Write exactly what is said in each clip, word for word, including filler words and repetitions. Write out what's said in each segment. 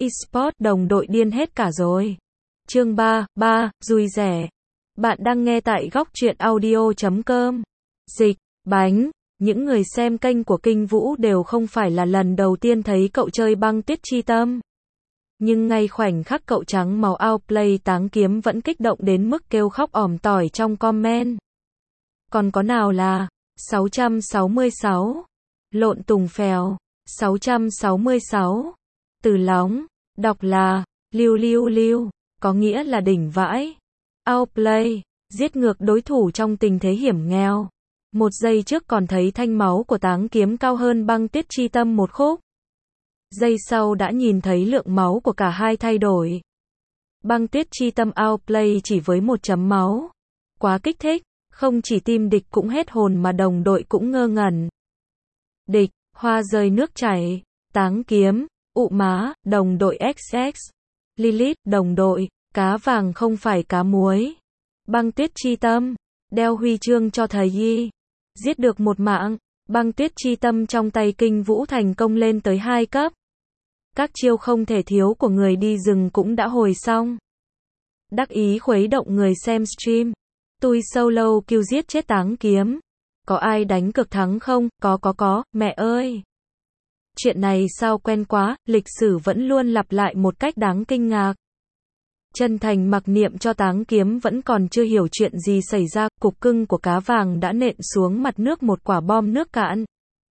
eSports đồng đội điên hết cả rồi. Chương ba, ba, vui rẻ. Bạn đang nghe tại góc truyện audio chấm com. Dịch, bánh, những người xem kênh của Kinh Vũ đều không phải là lần đầu tiên thấy cậu chơi băng tuyết chi tâm. Nhưng ngay khoảnh khắc cậu trắng màu outplay táng kiếm vẫn kích động đến mức kêu khóc ỏm tỏi trong comment. Còn có nào là sáu trăm sáu mươi sáu, lộn tùng phèo, sáu trăm sáu mươi sáu, từ lóng, đọc là liu liu liu, có nghĩa là đỉnh vãi. Outplay, giết ngược đối thủ trong tình thế hiểm nghèo. Một giây trước còn thấy thanh máu của táng kiếm cao hơn băng tuyết chi tâm một khúc. Giây sau đã nhìn thấy lượng máu của cả hai thay đổi. Băng tuyết chi tâm outplay chỉ với một chấm máu. Quá kích thích, không chỉ team địch cũng hết hồn mà đồng đội cũng ngơ ngẩn. Địch, hoa rơi nước chảy, táng kiếm, ụ má, đồng đội ích ích. Lilith, đồng đội, cá vàng không phải cá muối. Băng tuyết chi tâm, đeo huy chương cho thầy Yi. Giết được một mạng, băng tuyết chi tâm trong tay Kinh Vũ thành công lên tới hai cấp. Các chiêu không thể thiếu của người đi rừng cũng đã hồi xong. Đắc ý khuấy động người xem stream. Tôi solo kêu giết chết táng kiếm. Có ai đánh cược thắng không? Có có có, mẹ ơi. Chuyện này sao quen quá, lịch sử vẫn luôn lặp lại một cách đáng kinh ngạc. Chân thành mặc niệm cho táng kiếm vẫn còn chưa hiểu chuyện gì xảy ra, cục cưng của cá vàng đã nện xuống mặt nước một quả bom nước cạn.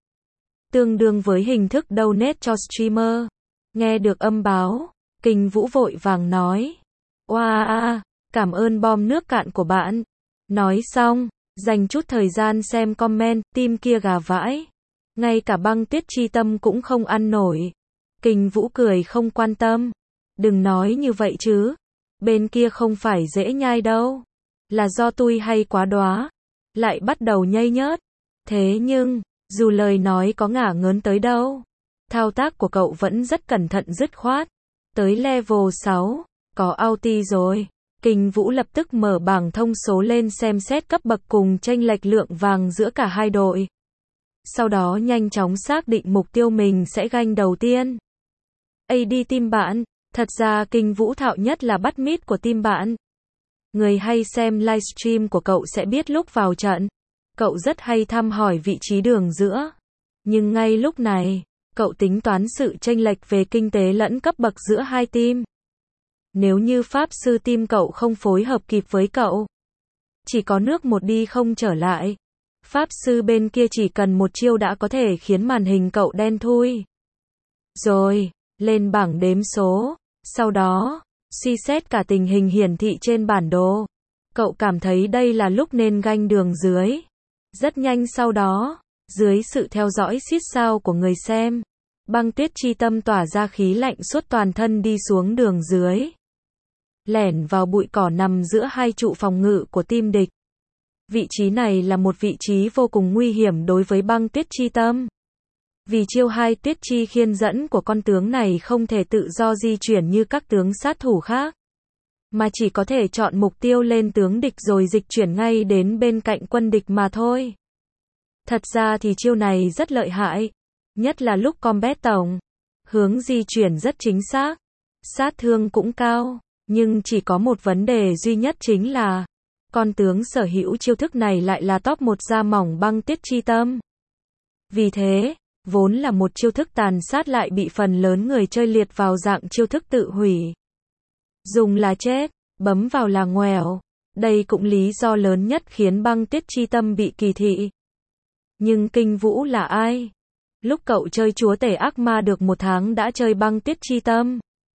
Tương đương với hình thức donate cho streamer. Nghe được âm báo, Kinh Vũ vội vàng nói. Wow, cảm ơn bom nước cạn của bạn. Nói xong, dành chút thời gian xem comment, team kia gà vãi. Ngay cả băng tuyết chi tâm cũng không ăn nổi. Kinh Vũ cười không quan tâm. Đừng nói như vậy chứ. Bên kia không phải dễ nhai đâu. Là do tôi hay quá đóa. Lại bắt đầu nhây nhớt. Thế nhưng, dù lời nói có ngả ngớn tới đâu, thao tác của cậu vẫn rất cẩn thận dứt khoát. Tới level sáu, có ulti rồi. Kinh Vũ lập tức mở bảng thông số lên xem xét cấp bậc cùng chênh lệch lượng vàng giữa cả hai đội. Sau đó nhanh chóng xác định mục tiêu mình sẽ ganh đầu tiên. a đê team bạn, thật ra Kinh Vũ thạo nhất là bắt mid của team bạn. Người hay xem livestream của cậu sẽ biết lúc vào trận, cậu rất hay thăm hỏi vị trí đường giữa. Nhưng ngay lúc này, cậu tính toán sự chênh lệch về kinh tế lẫn cấp bậc giữa hai team. Nếu như pháp sư team cậu không phối hợp kịp với cậu, chỉ có nước một đi không trở lại. Pháp sư bên kia chỉ cần một chiêu đã có thể khiến màn hình cậu đen thui. Rồi, lên bảng đếm số, sau đó, suy xét cả tình hình hiển thị trên bản đồ. Cậu cảm thấy đây là lúc nên ganh đường dưới. Rất nhanh sau đó, dưới sự theo dõi xít sao của người xem, băng tuyết chi tâm tỏa ra khí lạnh suốt toàn thân đi xuống đường dưới. Lẻn vào bụi cỏ nằm giữa hai trụ phòng ngự của team địch. Vị trí này là một vị trí vô cùng nguy hiểm đối với băng tuyết chi tâm. Vì chiêu hai tuyết chi khiên dẫn của con tướng này không thể tự do di chuyển như các tướng sát thủ khác, mà chỉ có thể chọn mục tiêu lên tướng địch rồi dịch chuyển ngay đến bên cạnh quân địch mà thôi. Thật ra thì chiêu này rất lợi hại, nhất là lúc combat tổng. Hướng di chuyển rất chính xác, sát thương cũng cao, nhưng chỉ có một vấn đề duy nhất chính là con tướng sở hữu chiêu thức này lại là top một da mỏng băng tuyết chi tâm. Vì thế, vốn là một chiêu thức tàn sát lại bị phần lớn người chơi liệt vào dạng chiêu thức tự hủy. Dùng là chết, bấm vào là ngoẻo. Đây cũng lý do lớn nhất khiến băng tuyết chi tâm bị kỳ thị. Nhưng Kinh Vũ là ai? Lúc cậu chơi chúa tể ác ma được một tháng đã chơi băng tuyết chi tâm.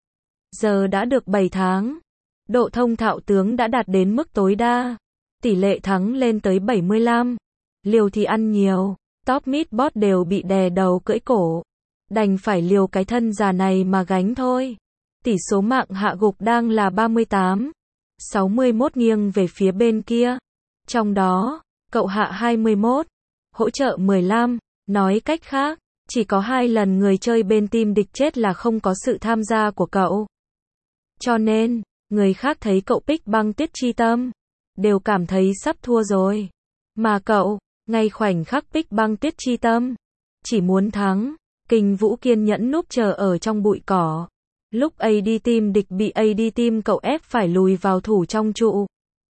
Giờ đã được bảy tháng. Độ thông thạo tướng đã đạt đến mức tối đa. Tỷ lệ thắng lên tới bảy mươi lăm. Liều thì ăn nhiều. Top mid bot đều bị đè đầu cưỡi cổ. Đành phải liều cái thân già này mà gánh thôi. Tỷ số mạng hạ gục đang là ba mươi tám. sáu mươi mốt nghiêng về phía bên kia. Trong đó, cậu hạ hai mươi mốt. Hỗ trợ mười lăm. Nói cách khác, chỉ có hai lần người chơi bên team địch chết là không có sự tham gia của cậu. Cho nên, người khác thấy cậu pick băng tuyết chi tâm, đều cảm thấy sắp thua rồi. Mà cậu, ngay khoảnh khắc pick băng tuyết chi tâm, chỉ muốn thắng. Kinh Vũ kiên nhẫn núp chờ ở trong bụi cỏ. Lúc a đê team địch bị a đê team cậu ép phải lùi vào thủ trong trụ,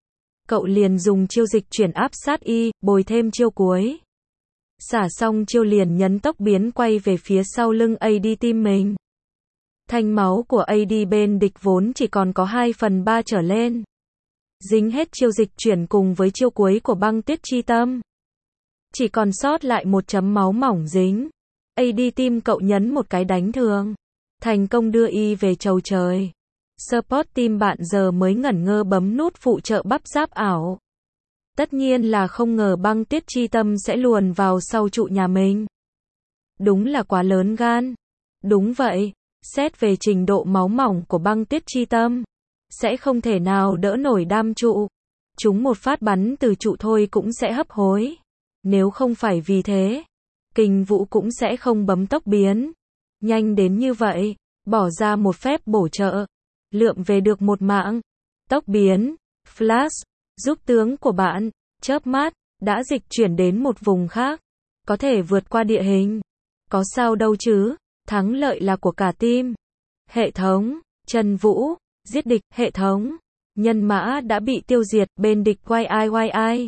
cậu liền dùng chiêu dịch chuyển áp sát y, bồi thêm chiêu cuối. Xả xong chiêu liền nhấn tốc biến quay về phía sau lưng a đê team mình. Thanh máu của a đê bên địch vốn chỉ còn có hai phần ba trở lên. Dính hết chiêu dịch chuyển cùng với chiêu cuối của băng tuyết chi tâm. Chỉ còn sót lại một chấm máu mỏng dính. a đê team cậu nhấn một cái đánh thường. Thành công đưa y về chầu trời. Support team bạn giờ mới ngẩn ngơ bấm nút phụ trợ bắp giáp ảo. Tất nhiên là không ngờ băng tuyết chi tâm sẽ luồn vào sau trụ nhà mình. Đúng là quá lớn gan. Đúng vậy, xét về trình độ máu mỏng của băng tuyết chi tâm, sẽ không thể nào đỡ nổi đam trụ. Chúng một phát bắn từ trụ thôi cũng sẽ hấp hối. Nếu không phải vì thế, Kình Vũ cũng sẽ không bấm tốc biến. Nhanh đến như vậy, bỏ ra một phép bổ trợ. Lượm về được một mạng. Tốc biến, flash, giúp tướng của bạn, chớp mắt, đã dịch chuyển đến một vùng khác. Có thể vượt qua địa hình. Có sao đâu chứ, thắng lợi là của cả team. Hệ thống, Trần Vũ, giết địch, hệ thống. Nhân mã đã bị tiêu diệt, bên địch quay ai quay ai.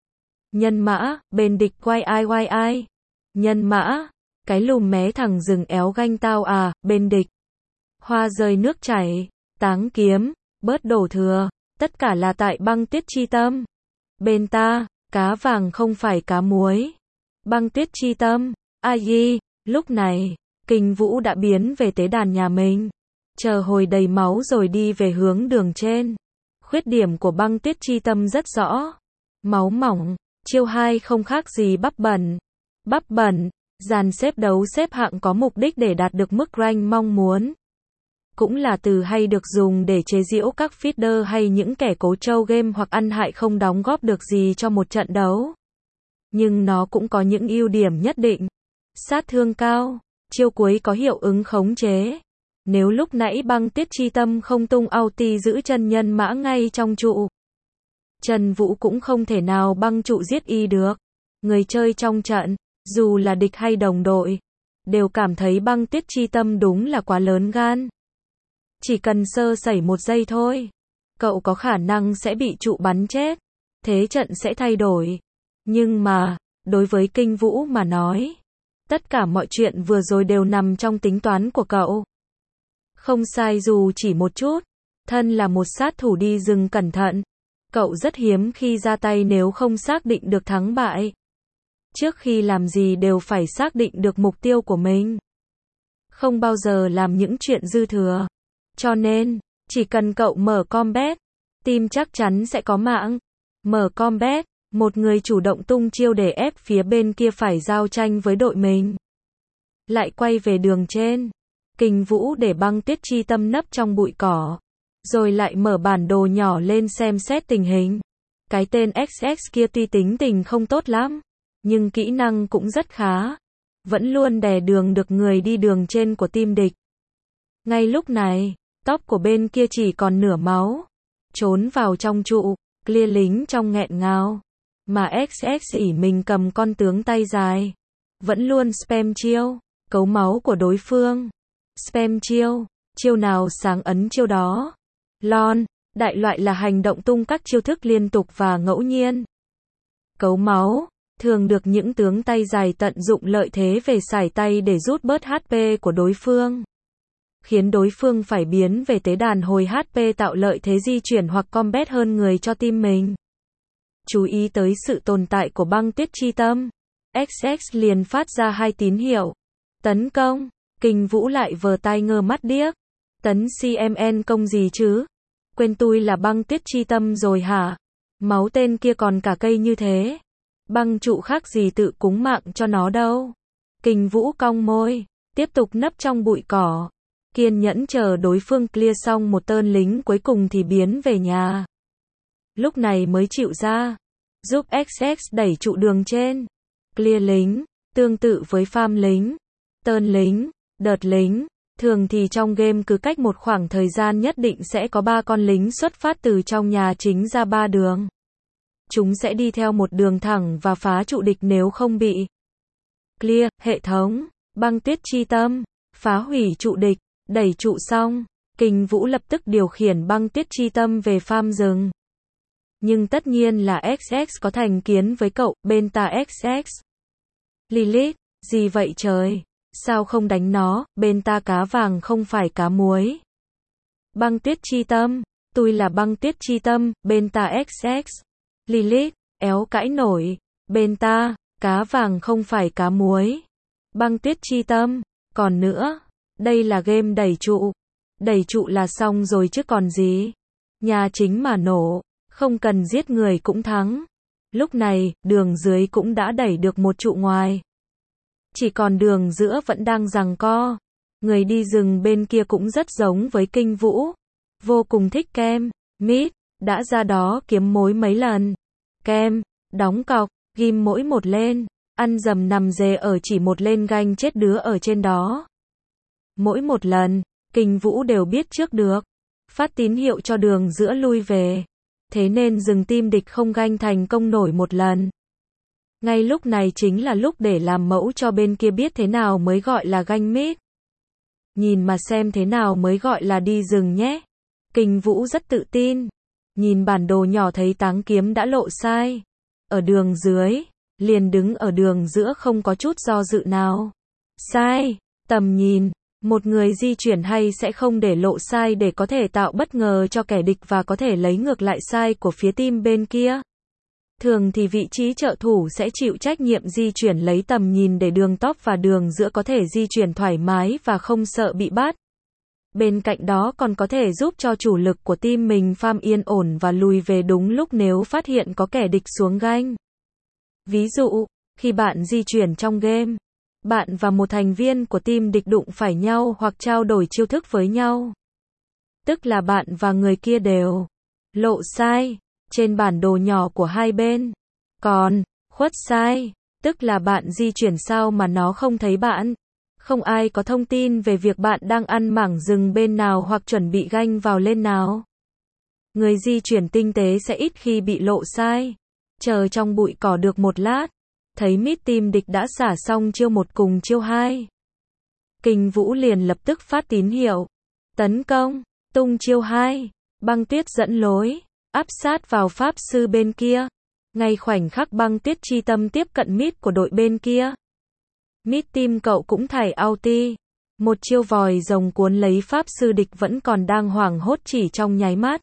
Nhân mã, bên địch quay ai quay ai. Nhân mã, cái lùm mé thằng rừng éo ganh tao à, bên địch. Hoa rơi nước chảy, táng kiếm, bớt đổ thừa, tất cả là tại băng tuyết chi tâm. Bên ta, cá vàng không phải cá muối. Băng tuyết chi tâm, ai, lúc này, Kình Vũ đã biến về tế đàn nhà mình. Chờ hồi đầy máu rồi đi về hướng đường trên. Khuyết điểm của băng tuyết chi tâm rất rõ. Máu mỏng, chiêu hai không khác gì bắp bẩn. Bắp bẩn, dàn xếp đấu xếp hạng có mục đích để đạt được mức rank mong muốn. Cũng là từ hay được dùng để chế giễu các feeder hay những kẻ cố trâu game hoặc ăn hại không đóng góp được gì cho một trận đấu. Nhưng nó cũng có những ưu điểm nhất định. Sát thương cao, chiêu cuối có hiệu ứng khống chế. Nếu lúc nãy băng tuyết chi tâm không tung ulti giữ chân nhân mã ngay trong trụ, Trần Vũ cũng không thể nào băng trụ giết y được. Người chơi trong trận, dù là địch hay đồng đội, đều cảm thấy băng tuyết chi tâm đúng là quá lớn gan. Chỉ cần sơ sẩy một giây thôi, cậu có khả năng sẽ bị trụ bắn chết. Thế trận sẽ thay đổi. Nhưng mà, đối với Kình Vũ mà nói, tất cả mọi chuyện vừa rồi đều nằm trong tính toán của cậu. Không sai dù chỉ một chút. Thân là một sát thủ đi rừng cẩn thận, cậu rất hiếm khi ra tay nếu không xác định được thắng bại. Trước khi làm gì đều phải xác định được mục tiêu của mình. Không bao giờ làm những chuyện dư thừa. Cho nên, chỉ cần cậu mở combat, team chắc chắn sẽ có mạng. Mở combat, một người chủ động tung chiêu để ép phía bên kia phải giao tranh với đội mình. Lại quay về đường trên. Kình Vũ để băng tuyết chi tâm nấp trong bụi cỏ. Rồi lại mở bản đồ nhỏ lên xem xét tình hình. Cái tên ích ích kia tuy tính tình không tốt lắm, nhưng kỹ năng cũng rất khá. Vẫn luôn đè đường được người đi đường trên của team địch. Ngay lúc này, top của bên kia chỉ còn nửa máu. Trốn vào trong trụ, clear lính trong nghẹn ngào. Mà ích ích ỉ mình cầm con tướng tay dài. Vẫn luôn spam chiêu, cấu máu của đối phương. Spam chiêu, chiêu nào sáng ấn chiêu đó. Lon, đại loại là hành động tung các chiêu thức liên tục và ngẫu nhiên. Cấu máu, thường được những tướng tay dài tận dụng lợi thế về sải tay để rút bớt hát pê của đối phương. Khiến đối phương phải biến về tế đàn hồi hát pê tạo lợi thế di chuyển hoặc combat hơn người cho team mình. Chú ý tới sự tồn tại của băng tuyết chi tâm. ích ích liền phát ra hai tín hiệu. Tấn công, Kình Vũ lại vờ tai ngơ mắt điếc. Tấn xê em en công gì chứ? Quên tui là băng tuyết chi tâm rồi hả? Máu tên kia còn cả cây như thế. Băng trụ khác gì tự cúng mạng cho nó đâu. Kình Vũ cong môi, tiếp tục nấp trong bụi cỏ. Kiên nhẫn chờ đối phương clear xong một tên lính cuối cùng thì biến về nhà. Lúc này mới chịu ra. Giúp ích ích đẩy trụ đường trên. Clear lính, tương tự với farm lính. Tên lính, đợt lính. Thường thì trong game cứ cách một khoảng thời gian nhất định sẽ có ba con lính xuất phát từ trong nhà chính ra ba đường. Chúng sẽ đi theo một đường thẳng và phá trụ địch nếu không bị clear. Hệ thống, băng tuyết chi tâm, phá hủy trụ địch. Đẩy trụ xong, Kinh Vũ lập tức điều khiển Băng Tuyết Chi Tâm về farm rừng. Nhưng tất nhiên là ích ích có thành kiến với cậu, Beta ích ích. Lilith, gì vậy trời? Sao không đánh nó, Beta cá vàng không phải cá muối. Băng Tuyết Chi Tâm, tôi là Băng Tuyết Chi Tâm, Beta ích ích. Lilith, éo cãi nổi, Beta, cá vàng không phải cá muối. Băng Tuyết Chi Tâm, còn nữa, đây là game đẩy trụ. Đẩy trụ là xong rồi chứ còn gì. Nhà chính mà nổ, không cần giết người cũng thắng. Lúc này, đường dưới cũng đã đẩy được một trụ ngoài. Chỉ còn đường giữa vẫn đang giằng co. Người đi rừng bên kia cũng rất giống với Kinh Vũ. Vô cùng thích kem, mít, đã ra đó kiếm mối mấy lần. Kem, đóng cọc, ghim mỗi một lên, ăn dầm nằm dề ở chỉ một lên ganh chết đứa ở trên đó. Mỗi một lần, Kinh Vũ đều biết trước được. Phát tín hiệu cho đường giữa lui về. Thế nên rừng tim địch không ganh thành công nổi một lần. Ngay lúc này chính là lúc để làm mẫu cho bên kia biết thế nào mới gọi là ganh mít. Nhìn mà xem thế nào mới gọi là đi rừng nhé. Kinh Vũ rất tự tin. Nhìn bản đồ nhỏ thấy táng kiếm đã lộ sai. Ở đường dưới, liền đứng ở đường giữa không có chút do dự nào. Sai, tầm nhìn, một người di chuyển hay sẽ không để lộ sai để có thể tạo bất ngờ cho kẻ địch và có thể lấy ngược lại sai của phía team bên kia. Thường thì vị trí trợ thủ sẽ chịu trách nhiệm di chuyển lấy tầm nhìn để đường top và đường giữa có thể di chuyển thoải mái và không sợ bị bắt. Bên cạnh đó còn có thể giúp cho chủ lực của team mình farm yên ổn và lùi về đúng lúc nếu phát hiện có kẻ địch xuống ganh. Ví dụ, khi bạn di chuyển trong game, bạn và một thành viên của team địch đụng phải nhau hoặc trao đổi chiêu thức với nhau. Tức là bạn và người kia đều lộ sai trên bản đồ nhỏ của hai bên. Còn, khuất sai, tức là bạn di chuyển sao mà nó không thấy bạn. Không ai có thông tin về việc bạn đang ăn mảng rừng bên nào hoặc chuẩn bị ganh vào lên nào. Người di chuyển tinh tế sẽ ít khi bị lộ sai. Chờ trong bụi cỏ được một lát, thấy mid team địch đã xả xong chiêu một cùng chiêu hai. Kinh Vũ liền lập tức phát tín hiệu. Tấn công, tung chiêu hai, Băng Tuyết dẫn lối, áp sát vào pháp sư bên kia. Ngay khoảnh khắc Băng Tuyết Chi Tâm tiếp cận mid của đội bên kia. Mid team cậu cũng thảy ulti. Một chiêu vòi rồng cuốn lấy pháp sư địch vẫn còn đang hoảng hốt chỉ trong nháy mắt.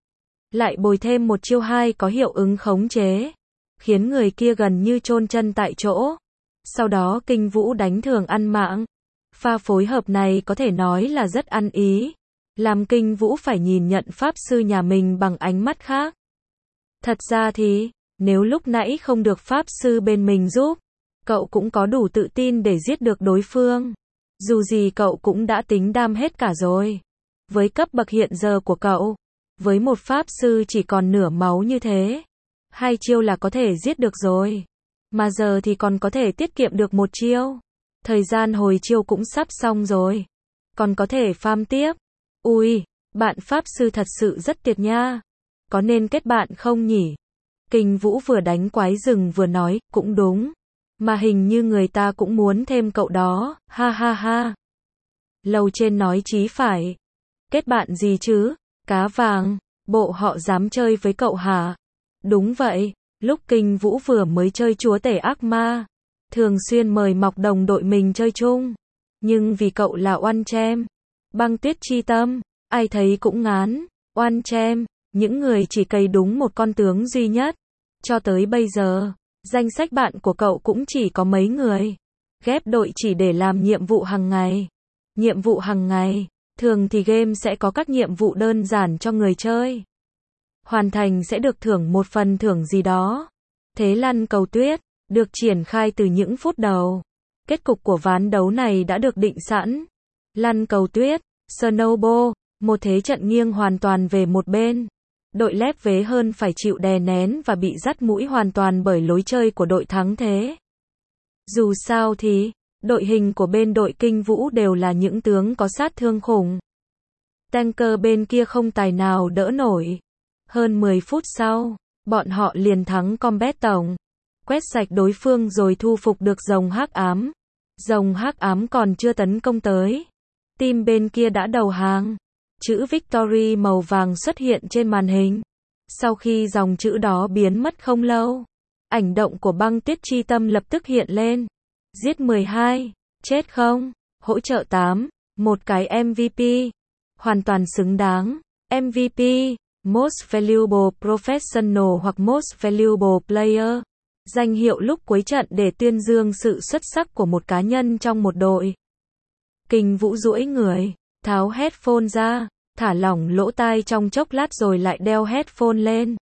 Lại bồi thêm một chiêu hai có hiệu ứng khống chế. Khiến người kia gần như chôn chân tại chỗ. Sau đó Kinh Vũ đánh thường ăn mạng. Pha phối hợp này có thể nói là rất ăn ý. Làm Kinh Vũ phải nhìn nhận pháp sư nhà mình bằng ánh mắt khác. Thật ra thì, nếu lúc nãy không được pháp sư bên mình giúp, cậu cũng có đủ tự tin để giết được đối phương. Dù gì cậu cũng đã tính đam hết cả rồi. Với cấp bậc hiện giờ của cậu, với một pháp sư chỉ còn nửa máu như thế, hai chiêu là có thể giết được rồi. Mà giờ thì còn có thể tiết kiệm được một chiêu. Thời gian hồi chiêu cũng sắp xong rồi. Còn có thể farm tiếp. Ui, bạn pháp sư thật sự rất tuyệt nha. Có nên kết bạn không nhỉ? Kinh Vũ vừa đánh quái rừng vừa nói, cũng đúng. Mà hình như người ta cũng muốn thêm cậu đó, ha ha ha. Lầu trên nói chí phải. Kết bạn gì chứ? Cá vàng, bộ họ dám chơi với cậu hả? Đúng vậy, lúc Kinh Vũ vừa mới chơi chúa tể ác ma, thường xuyên mời mọc đồng đội mình chơi chung. Nhưng vì cậu là oan chem, Băng Tuyết Chi Tâm, ai thấy cũng ngán. Oan chem, những người chỉ cày đúng một con tướng duy nhất. Cho tới bây giờ, danh sách bạn của cậu cũng chỉ có mấy người. Ghép đội chỉ để làm nhiệm vụ hàng ngày. Nhiệm vụ hàng ngày, thường thì game sẽ có các nhiệm vụ đơn giản cho người chơi. Hoàn thành sẽ được thưởng một phần thưởng gì đó. Thế lăn cầu tuyết, được triển khai từ những phút đầu. Kết cục của ván đấu này đã được định sẵn. Lăn cầu tuyết, Snowball, một thế trận nghiêng hoàn toàn về một bên. Đội lép vế hơn phải chịu đè nén và bị dắt mũi hoàn toàn bởi lối chơi của đội thắng thế. Dù sao thì, đội hình của bên đội Kinh Vũ đều là những tướng có sát thương khủng. Tanker bên kia không tài nào đỡ nổi. Hơn mười phút sau, bọn họ liền thắng combat tổng. Quét sạch đối phương rồi thu phục được rồng hắc ám. Rồng hắc ám còn chưa tấn công tới. Team bên kia đã đầu hàng. Chữ Victory màu vàng xuất hiện trên màn hình. Sau khi dòng chữ đó biến mất không lâu, ảnh động của Băng Tuyết Chi Tâm lập tức hiện lên. Giết mười hai, chết không, hỗ trợ tám, một cái em vê pê. Hoàn toàn xứng đáng. em vê pê, Most Valuable Professional hoặc Most Valuable Player. Danh hiệu lúc cuối trận để tuyên dương sự xuất sắc của một cá nhân trong một đội. Kinh Vũ duỗi người, tháo headphone ra, thả lỏng lỗ tai trong chốc lát rồi lại đeo headphone lên.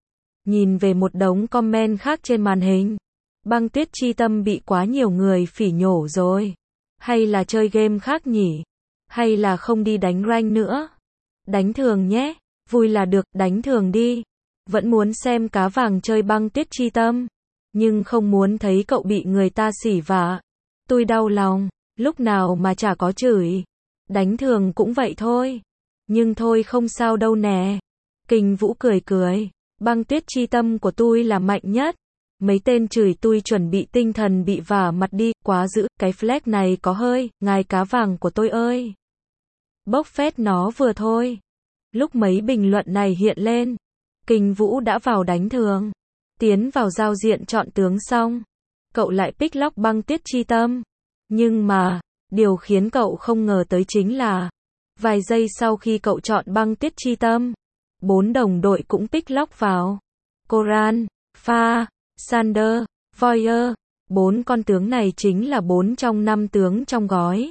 Nhìn về một đống comment khác trên màn hình. Băng Tuyết Chi Tâm bị quá nhiều người phỉ nhổ rồi. Hay là chơi game khác nhỉ? Hay là không đi đánh rank nữa? Đánh thường nhé. Vui là được, đánh thường đi. Vẫn muốn xem cá vàng chơi Băng Tuyết Chi Tâm. Nhưng không muốn thấy cậu bị người ta xỉ vả. Tôi đau lòng. Lúc nào mà chả có chửi. Đánh thường cũng vậy thôi. Nhưng thôi không sao đâu nè. Kinh Vũ cười cười. Băng Tuyết Chi Tâm của tôi là mạnh nhất. Mấy tên chửi tôi chuẩn bị tinh thần bị vả mặt đi. Quá dữ, cái flag này có hơi. Ngài cá vàng của tôi ơi. Bốc phét nó vừa thôi. Lúc mấy bình luận này hiện lên, Kinh Vũ đã vào đánh thường. Tiến vào giao diện chọn tướng xong, cậu lại pick lock Băng Tuyết Chi Tâm. Nhưng mà, điều khiến cậu không ngờ tới chính là, vài giây sau khi cậu chọn Băng Tuyết Chi Tâm, bốn đồng đội cũng pick lock vào. Koran, Pha, Sander, Voyer, bốn con tướng này chính là bốn trong năm tướng trong gói.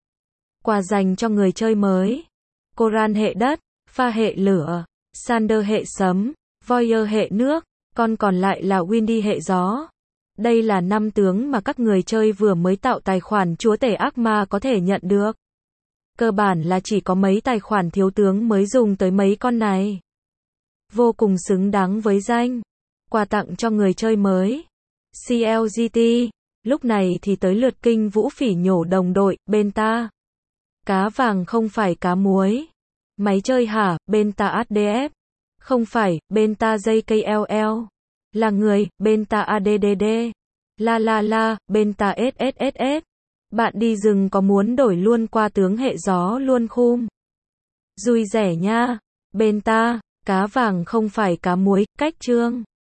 Quà dành cho người chơi mới. Koran hệ đất, Pha hệ lửa, Sander hệ sấm, Voyer hệ nước, con còn lại là Windy hệ gió. Đây là năm tướng mà các người chơi vừa mới tạo tài khoản chúa tể ác ma có thể nhận được. Cơ bản là chỉ có mấy tài khoản thiếu tướng mới dùng tới mấy con này. Vô cùng xứng đáng với danh. Quà tặng cho người chơi mới. xê lờ giê tê. Lúc này thì tới lượt Kinh Vũ phỉ nhổ đồng đội, bên ta. Cá vàng không phải cá muối. Máy chơi hả, bên ta ét đê ép. Không phải, bên ta gi ca lờ lờ. Là người, bên ta a đê đê đê. La la la, bên ta ét ét ét ét. Bạn đi rừng có muốn đổi luôn qua tướng hệ gió luôn khum. Vui rẻ nha. Bên ta, cá vàng không phải cá muối, cách chương.